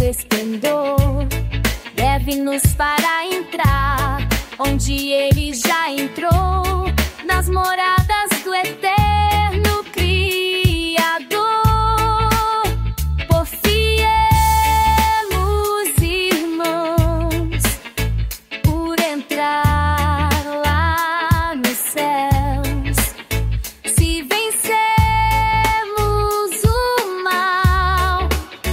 esplendor leve-nos para entrar onde Ele já entrou, nas moradas do eterno Criador. Porfiemos, irmãos, por entrar lá nos céus. Se vencermos o mal,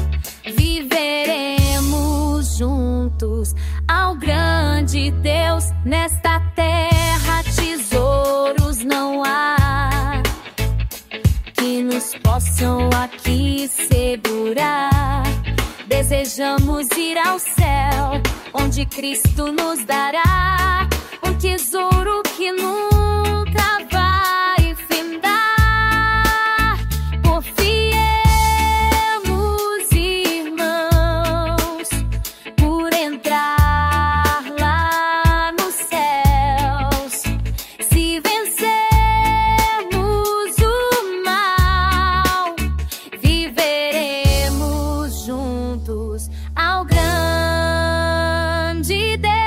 viveremos juntos ao grande Deus. Nesta terra tesouros não há que nos possam aqui segurar. Desejamos ir ao céu, onde Cristo nos dará um tesouro que nunca vai findar. Porfiemos, irmãos, por entrar lá nos céus. Se vencermos o mal, viveremos juntos ao grande Deus.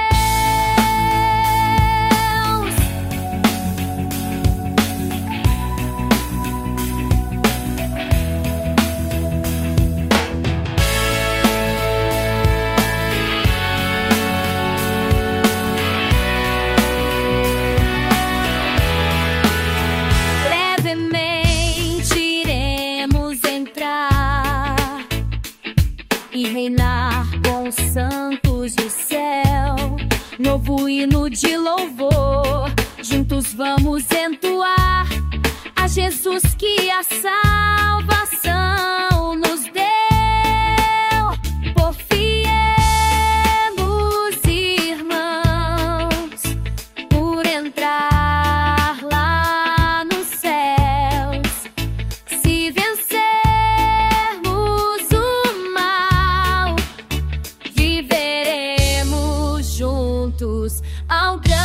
Levemente iremos entrar e reinar com os santos do céu. Novo hino de louvor, juntos vamos entoar a Jesus que a salvação nos deu. Porfiemos, irmãos, por entrar lá nos céus. Se vencermos o mal, viveremos juntos ao grande